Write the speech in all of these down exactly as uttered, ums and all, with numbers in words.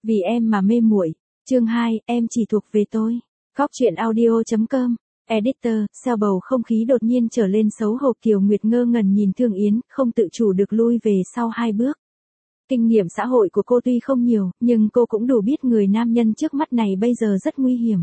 Vì em mà mê muội. Chương hai, em chỉ thuộc về tôi. Góc truyện audio chấm com. Editor, xeo bầu không khí đột nhiên trở lên xấu hổ. Kiều Nguyệt ngơ ngẩn nhìn Thương Yến, không tự chủ được lui về sau hai bước. Kinh nghiệm xã hội của cô tuy không nhiều, nhưng cô cũng đủ biết người nam nhân trước mắt này bây giờ rất nguy hiểm.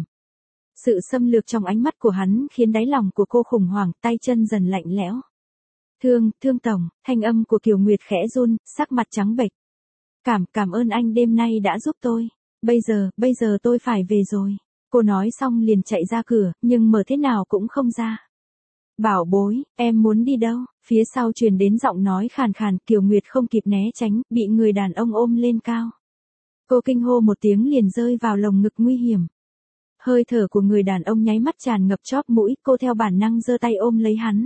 Sự xâm lược trong ánh mắt của hắn khiến đáy lòng của cô khủng hoảng, tay chân dần lạnh lẽo. Thương, Thương Tổng, thanh âm của Kiều Nguyệt khẽ run, sắc mặt trắng bệch. Cảm, cảm ơn anh đêm nay đã giúp tôi. Bây giờ, bây giờ tôi phải về rồi. Cô nói xong liền chạy ra cửa, nhưng mở thế nào cũng không ra. Bảo bối, em muốn đi đâu? Phía sau truyền đến giọng nói khàn khàn, Kiều Nguyệt không kịp né tránh, bị người đàn ông ôm lên cao. Cô kinh hô một tiếng liền rơi vào lồng ngực nguy hiểm. Hơi thở của người đàn ông nháy mắt tràn ngập chóp mũi, cô theo bản năng giơ tay ôm lấy hắn.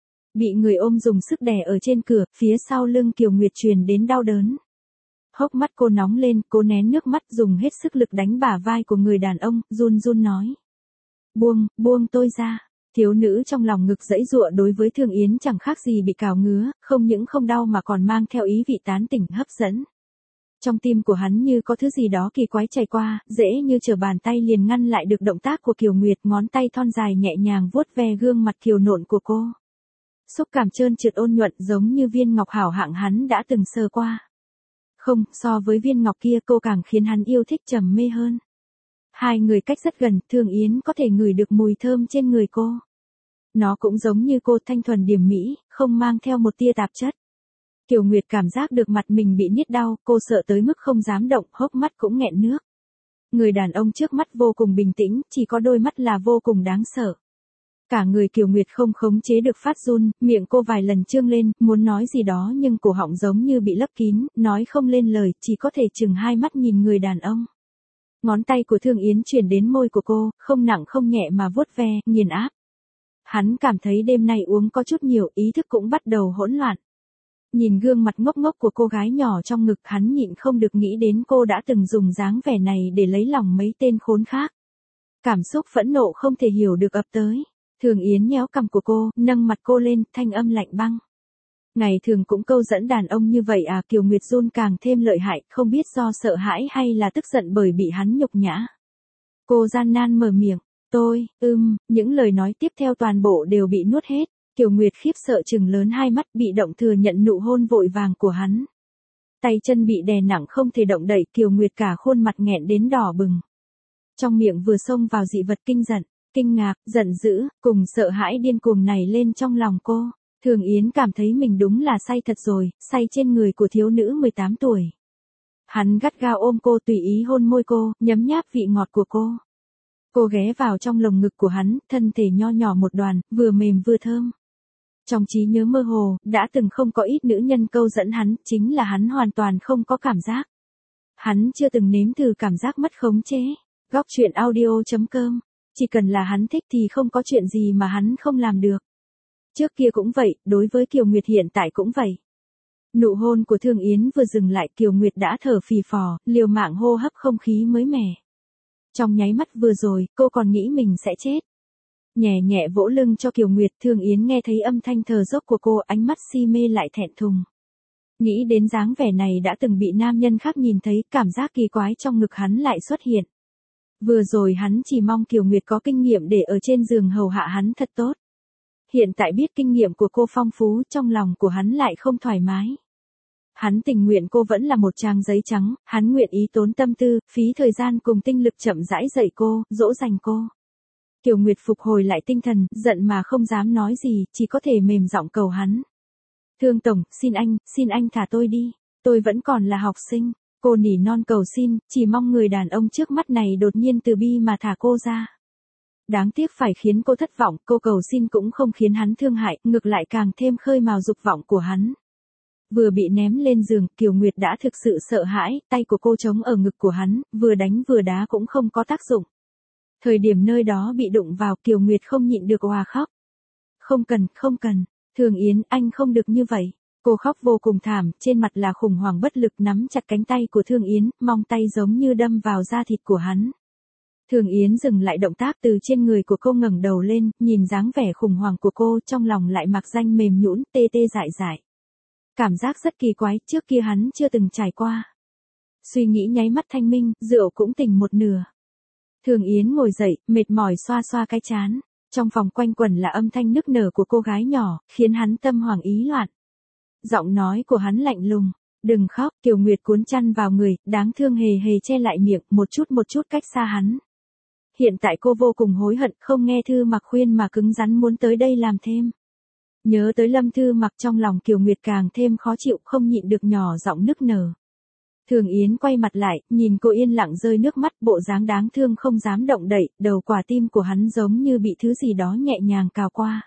Bị người ôm dùng sức đè ở trên cửa, phía sau lưng Kiều Nguyệt truyền đến đau đớn. Hốc mắt cô nóng lên, cô nén nước mắt dùng hết sức lực đánh bả vai của người đàn ông, run run nói. Buông, buông tôi ra. Thiếu nữ trong lòng ngực giãy giụa đối với Thương Yến chẳng khác gì bị cào ngứa, không những không đau mà còn mang theo ý vị tán tỉnh hấp dẫn. Trong tim của hắn như có thứ gì đó kỳ quái chảy qua, dễ như trở bàn tay liền ngăn lại được động tác của Kiều Nguyệt, ngón tay thon dài nhẹ nhàng vuốt ve gương mặt kiều nộn của cô. Xúc cảm trơn trượt ôn nhuận giống như viên ngọc hảo hạng hắn đã từng sờ qua. Không, so với viên ngọc kia cô càng khiến hắn yêu thích trầm mê hơn. Hai người cách rất gần, Thương Yến có thể ngửi được mùi thơm trên người cô. Nó cũng giống như cô, thanh thuần điềm mỹ, không mang theo một tia tạp chất. Kiều Nguyệt cảm giác được mặt mình bị niết đau, cô sợ tới mức không dám động, hốc mắt cũng nghẹn nước. Người đàn ông trước mắt vô cùng bình tĩnh, chỉ có đôi mắt là vô cùng đáng sợ. Cả người Kiều Nguyệt không khống chế được phát run, miệng cô vài lần trương lên, muốn nói gì đó nhưng cổ họng giống như bị lấp kín, nói không lên lời, chỉ có thể chừng hai mắt nhìn người đàn ông. Ngón tay của Thương Yến chuyển đến môi của cô, không nặng không nhẹ mà vuốt ve, nghiền áp. Hắn cảm thấy đêm nay uống có chút nhiều, ý thức cũng bắt đầu hỗn loạn. Nhìn gương mặt ngốc ngốc của cô gái nhỏ trong ngực, hắn nhịn không được nghĩ đến cô đã từng dùng dáng vẻ này để lấy lòng mấy tên khốn khác. Cảm xúc phẫn nộ không thể hiểu được ập tới. Thường Yến nhéo cằm của cô, nâng mặt cô lên, thanh âm lạnh băng. Ngày thường cũng câu dẫn đàn ông như vậy à? Kiều Nguyệt run càng thêm lợi hại, không biết do sợ hãi hay là tức giận bởi bị hắn nhục nhã. Cô gian nan mở miệng, tôi, ưm, những lời nói tiếp theo toàn bộ đều bị nuốt hết. Kiều Nguyệt khiếp sợ trừng lớn hai mắt, bị động thừa nhận nụ hôn vội vàng của hắn. Tay chân bị đè nặng không thể động đậy, Kiều Nguyệt cả khuôn mặt nghẹn đến đỏ bừng. Trong miệng vừa xông vào dị vật kinh giận, kinh ngạc, giận dữ, cùng sợ hãi điên cuồng này lên trong lòng cô. Thường Yến cảm thấy mình đúng là say thật rồi, say trên người của thiếu nữ mười tám tuổi. Hắn gắt gao ôm cô, tùy ý hôn môi cô, nhấm nháp vị ngọt của cô. Cô ghé vào trong lồng ngực của hắn, thân thể nho nhỏ một đoàn, vừa mềm vừa thơm. Trong trí nhớ mơ hồ, đã từng không có ít nữ nhân câu dẫn hắn, chính là hắn hoàn toàn không có cảm giác. Hắn chưa từng nếm thử cảm giác mất khống chế. Góc truyện audio chấm com. Chỉ cần là hắn thích thì không có chuyện gì mà hắn không làm được. Trước kia cũng vậy, đối với Kiều Nguyệt hiện tại cũng vậy. Nụ hôn của Thương Yến vừa dừng lại, Kiều Nguyệt đã thở phì phò, liều mạng hô hấp không khí mới mẻ. Trong nháy mắt vừa rồi, cô còn nghĩ mình sẽ chết. Nhẹ nhẹ vỗ lưng cho Kiều Nguyệt, Thương Yến nghe thấy âm thanh thở dốc của cô, ánh mắt si mê lại thẹn thùng. Nghĩ đến dáng vẻ này đã từng bị nam nhân khác nhìn thấy, cảm giác kỳ quái trong ngực hắn lại xuất hiện. Vừa rồi hắn chỉ mong Kiều Nguyệt có kinh nghiệm để ở trên giường hầu hạ hắn thật tốt. Hiện tại biết kinh nghiệm của cô phong phú, trong lòng của hắn lại không thoải mái. Hắn tình nguyện cô vẫn là một trang giấy trắng, hắn nguyện ý tốn tâm tư, phí thời gian cùng tinh lực chậm rãi dạy cô, dỗ dành cô. Kiều Nguyệt phục hồi lại tinh thần, giận mà không dám nói gì, chỉ có thể mềm giọng cầu hắn. Thương Tổng, xin anh, xin anh thả tôi đi, tôi vẫn còn là học sinh. Cô nỉ non cầu xin, chỉ mong người đàn ông trước mắt này đột nhiên từ bi mà thả cô ra. Đáng tiếc phải khiến cô thất vọng, cô cầu xin cũng không khiến hắn thương hại, ngược lại càng thêm khơi mào dục vọng của hắn. Vừa bị ném lên giường, Kiều Nguyệt đã thực sự sợ hãi, tay của cô chống ở ngực của hắn, vừa đánh vừa đá cũng không có tác dụng. Thời điểm nơi đó bị đụng vào, Kiều Nguyệt không nhịn được òa khóc. Không cần, không cần, Thường Yến, anh không được như vậy. Cô khóc vô cùng thảm, trên mặt là khủng hoảng bất lực, nắm chặt cánh tay của Thương Yến, mong tay giống như đâm vào da thịt của hắn. Thường Yến dừng lại động tác, từ trên người của cô ngẩng đầu lên, nhìn dáng vẻ khủng hoảng của cô, trong lòng lại mặc danh mềm nhũn, tê tê dại dại. Cảm giác rất kỳ quái, trước kia hắn chưa từng trải qua. Suy nghĩ nháy mắt thanh minh, rượu cũng tỉnh một nửa. Thường Yến ngồi dậy, mệt mỏi xoa xoa cái trán. Trong phòng quanh quẩn là âm thanh nức nở của cô gái nhỏ, khiến hắn tâm hoảng ý loạn. Giọng nói của hắn lạnh lùng. Đừng khóc, Kiều Nguyệt cuốn chăn vào người, đáng thương hề hề che lại miệng, một chút một chút cách xa hắn. Hiện tại cô vô cùng hối hận, không nghe Thư Mặc khuyên mà cứng rắn muốn tới đây làm thêm. Nhớ tới Lâm Thư Mặc trong lòng Kiều Nguyệt càng thêm khó chịu, không nhịn được nhỏ giọng nức nở. Thường Yến quay mặt lại, nhìn cô yên lặng rơi nước mắt, bộ dáng đáng thương không dám động đậy, đầu quả tim của hắn giống như bị thứ gì đó nhẹ nhàng cào qua.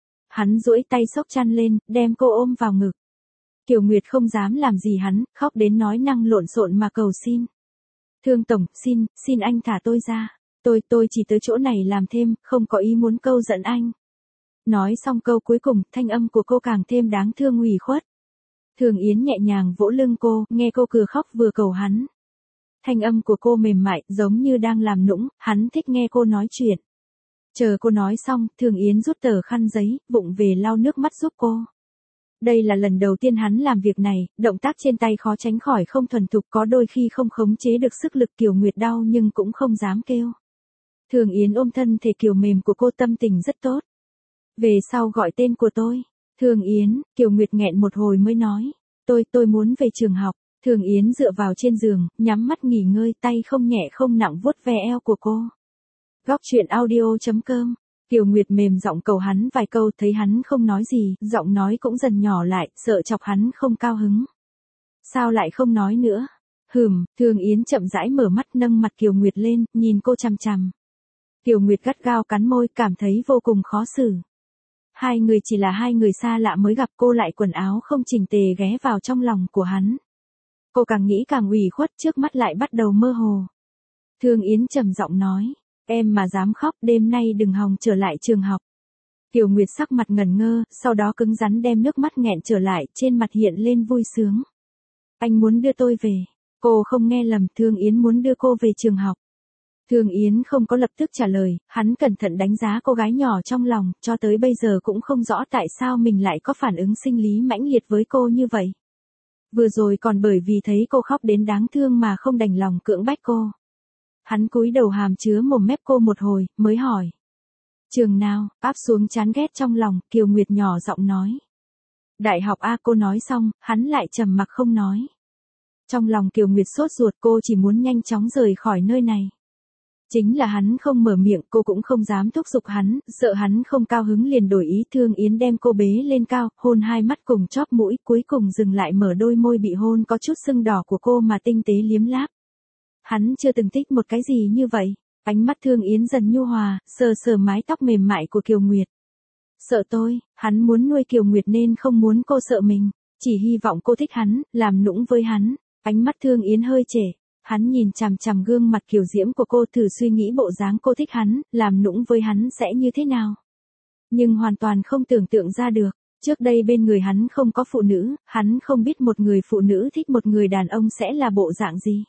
Hắn duỗi tay xốc chăn lên, đem cô ôm vào ngực. Kiều Nguyệt không dám làm gì hắn, khóc đến nói năng lộn xộn mà cầu xin. Thương tổng, xin, xin anh thả tôi ra. Tôi, tôi chỉ tới chỗ này làm thêm, không có ý muốn câu giận anh. Nói xong câu cuối cùng, thanh âm của cô càng thêm đáng thương ủy khuất. Thường Yến nhẹ nhàng vỗ lưng cô, nghe cô vừa khóc vừa cầu hắn. Thanh âm của cô mềm mại, giống như đang làm nũng, hắn thích nghe cô nói chuyện. Chờ cô nói xong, Thường Yến rút tờ khăn giấy, vụng về lau nước mắt giúp cô. Đây là lần đầu tiên hắn làm việc này, động tác trên tay khó tránh khỏi không thuần thục, có đôi khi không khống chế được sức lực. Kiều Nguyệt đau nhưng cũng không dám kêu. Thường Yến ôm thân thể kiều mềm của cô, tâm tình rất tốt. Về sau gọi tên của tôi. Thường Yến, Kiều Nguyệt nghẹn một hồi mới nói. Tôi, tôi muốn về trường học. Thường Yến dựa vào trên giường, nhắm mắt nghỉ ngơi, tay không nhẹ không nặng vuốt ve eo của cô. Góc truyện audio chấm com. Kiều Nguyệt mềm giọng cầu hắn vài câu, thấy hắn không nói gì, giọng nói cũng dần nhỏ lại, sợ chọc hắn không cao hứng. Sao lại không nói nữa? Hừm, Thường Yến chậm rãi mở mắt, nâng mặt Kiều Nguyệt lên, nhìn cô chằm chằm. Kiều Nguyệt gắt gao cắn môi, cảm thấy vô cùng khó xử. Hai người chỉ là hai người xa lạ mới gặp, cô lại quần áo không chỉnh tề ghé vào trong lòng của hắn. Cô càng nghĩ càng ủy khuất, trước mắt lại bắt đầu mơ hồ. Thường Yến trầm giọng nói. Em mà dám khóc, đêm nay đừng hòng trở lại trường học. Kiều Nguyệt sắc mặt ngẩn ngơ, sau đó cứng rắn đem nước mắt nghẹn trở lại, trên mặt hiện lên vui sướng. Anh muốn đưa tôi về. Cô không nghe lầm, Thường Yến muốn đưa cô về trường học. Thường Yến không có lập tức trả lời, hắn cẩn thận đánh giá cô gái nhỏ trong lòng, cho tới bây giờ cũng không rõ tại sao mình lại có phản ứng sinh lý mãnh liệt với cô như vậy. Vừa rồi còn bởi vì thấy cô khóc đến đáng thương mà không đành lòng cưỡng bách cô. Hắn cúi đầu hàm chứa mồm mép cô một hồi, mới hỏi. Trường nào, áp xuống chán ghét trong lòng, Kiều Nguyệt nhỏ giọng nói. Đại học A. Cô nói xong, hắn lại trầm mặc không nói. Trong lòng Kiều Nguyệt sốt ruột, cô chỉ muốn nhanh chóng rời khỏi nơi này. Chính là hắn không mở miệng, cô cũng không dám thúc giục hắn, sợ hắn không cao hứng liền đổi ý. Thương Yến đem cô bế lên cao, hôn hai mắt cùng chóp mũi, cuối cùng dừng lại mở đôi môi bị hôn có chút sưng đỏ của cô mà tinh tế liếm láp. Hắn chưa từng thích một cái gì như vậy. Ánh mắt Thương Yến dần nhu hòa, sờ sờ mái tóc mềm mại của Kiều Nguyệt. Sợ tôi, hắn muốn nuôi Kiều Nguyệt nên không muốn cô sợ mình, chỉ hy vọng cô thích hắn, làm nũng với hắn. Ánh mắt Thương Yến hơi trễ, hắn nhìn chằm chằm gương mặt kiều diễm của cô, thử suy nghĩ bộ dáng cô thích hắn, làm nũng với hắn sẽ như thế nào. Nhưng hoàn toàn không tưởng tượng ra được, trước đây bên người hắn không có phụ nữ, hắn không biết một người phụ nữ thích một người đàn ông sẽ là bộ dạng gì.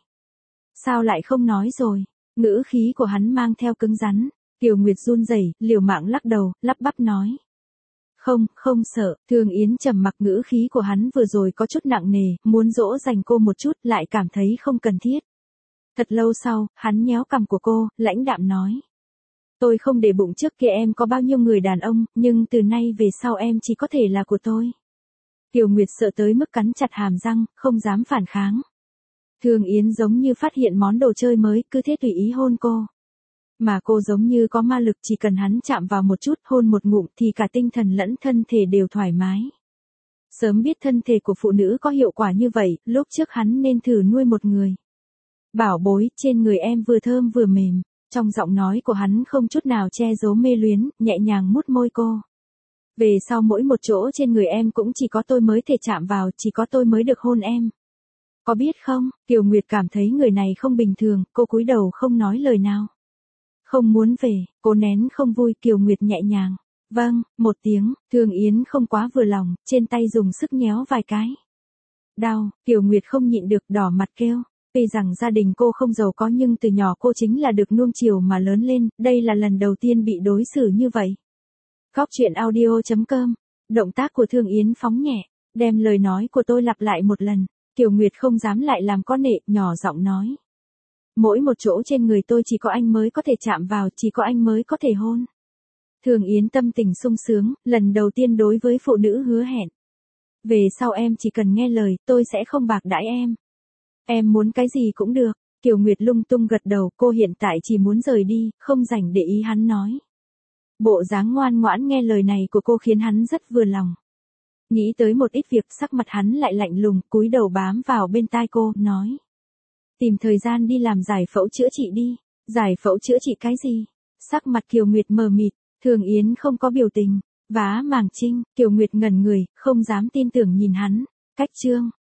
Sao lại không nói rồi? Ngữ khí của hắn mang theo cứng rắn. Kiều Nguyệt run rẩy, liều mạng lắc đầu, lắp bắp nói. Không, không sợ. Thường Yến trầm mặc, ngữ khí của hắn vừa rồi có chút nặng nề, muốn dỗ dành cô một chút, lại cảm thấy không cần thiết. Thật lâu sau, hắn nhéo cằm của cô, lãnh đạm nói. Tôi không để bụng trước kia em có bao nhiêu người đàn ông, nhưng từ nay về sau em chỉ có thể là của tôi. Kiều Nguyệt sợ tới mức cắn chặt hàm răng, không dám phản kháng. Thường Yến giống như phát hiện món đồ chơi mới, cứ thế tùy ý hôn cô. Mà cô giống như có ma lực, chỉ cần hắn chạm vào một chút, hôn một ngụm thì cả tinh thần lẫn thân thể đều thoải mái. Sớm biết thân thể của phụ nữ có hiệu quả như vậy, lúc trước hắn nên thử nuôi một người. Bảo bối, trên người em vừa thơm vừa mềm. Trong giọng nói của hắn không chút nào che giấu mê luyến, nhẹ nhàng mút môi cô. Về sau mỗi một chỗ trên người em cũng chỉ có tôi mới thể chạm vào, chỉ có tôi mới được hôn em. Có biết không, Kiều Nguyệt cảm thấy người này không bình thường, cô cúi đầu không nói lời nào. Không muốn về, cô nén không vui. Kiều Nguyệt nhẹ nhàng. Vâng, một tiếng. Thường Yến không quá vừa lòng, trên tay dùng sức nhéo vài cái. Đau, Kiều Nguyệt không nhịn được, đỏ mặt kêu. Tuy rằng gia đình cô không giàu có nhưng từ nhỏ cô chính là được nuông chiều mà lớn lên, đây là lần đầu tiên bị đối xử như vậy. Góc truyện audio chấm com. Động tác của Thường Yến phóng nhẹ, đem lời nói của tôi lặp lại một lần. Kiều Nguyệt không dám lại làm có nệ, nhỏ giọng nói. Mỗi một chỗ trên người tôi chỉ có anh mới có thể chạm vào, chỉ có anh mới có thể hôn. Thường Yến tâm tình sung sướng, lần đầu tiên đối với phụ nữ hứa hẹn. Về sau em chỉ cần nghe lời, tôi sẽ không bạc đãi em. Em muốn cái gì cũng được. Kiều Nguyệt lung tung gật đầu, cô hiện tại chỉ muốn rời đi, không rảnh để ý hắn nói. Bộ dáng ngoan ngoãn nghe lời này của cô khiến hắn rất vừa lòng. Nghĩ tới một ít việc, sắc mặt hắn lại lạnh lùng, cúi đầu bám vào bên tai cô, nói. Tìm thời gian đi làm giải phẫu chữa trị đi. Giải phẫu chữa trị cái gì? Sắc mặt Kiều Nguyệt mờ mịt, Thường Yến không có biểu tình. Vá màng trinh, Kiều Nguyệt ngẩn người, không dám tin tưởng nhìn hắn. Cách chương.